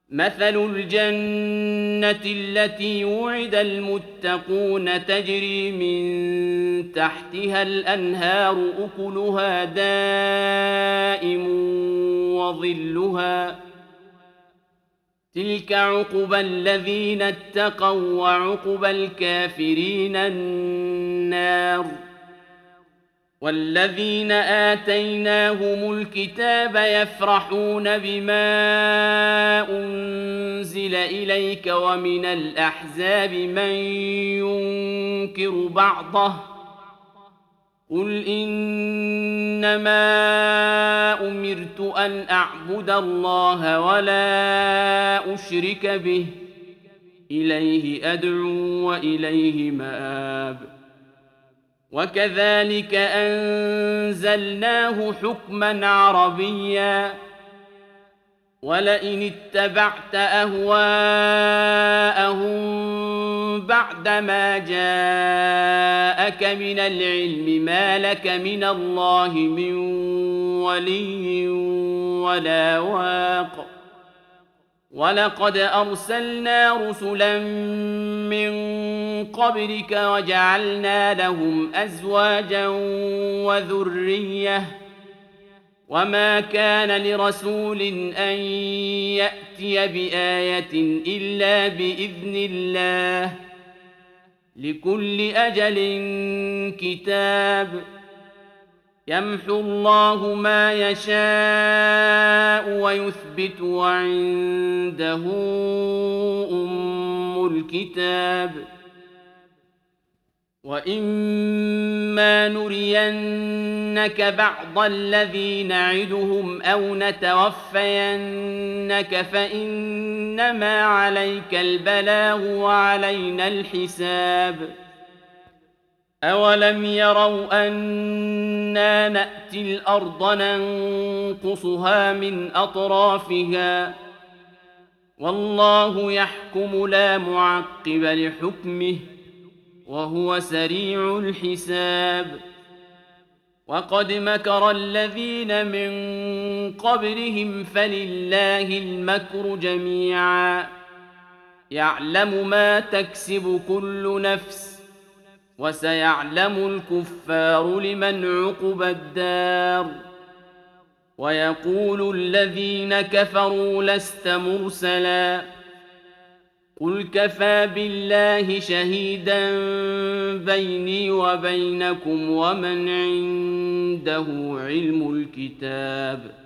مثل الجنة التي وعد المتقون تجري من تحتها الأنهار أكلها دائم وظلها تلك عقبى الذين اتقوا وعقبى الكافرين النار والذين آتيناهم الكتاب يفرحون بما أنزل إليك ومن الأحزاب من ينكر بعضه قل إنما أمرت أن أعبد الله ولا أشرك به إليه أدعو وإليه مآب وكذلك أنزلناه حكما عربيا ولئن اتبعت أهواءهم بعدما جاءك من العلم ما لك من الله من ولي ولا واق ولقد أرسلنا رسلا من قبلك وجعلنا لهم أزواجا وذرية وما كان لرسول أن يأتي بآية إلا بإذن الله لكل أجل كتاب يمحو الله ما يشاء ويثبت وعنده أم الكتاب وإما نرينك بعض الذي نعدهم أو نتوفينك فإنما عليك البلاغ وعلينا الحساب أولم يروا أنا نأتي الأرض ننقصها من أطرافها والله يحكم لا معقب لحكمه وهو سريع الحساب وقد مكر الذين من قبلهم فلله المكر جميعا يعلم ما تكسب كل نفس وسيعلم الكفار لمن عقبى الدار ويقول الذين كفروا لست مرسلا قل كفى بالله شهيدا بيني وبينكم ومن عنده علم الكتاب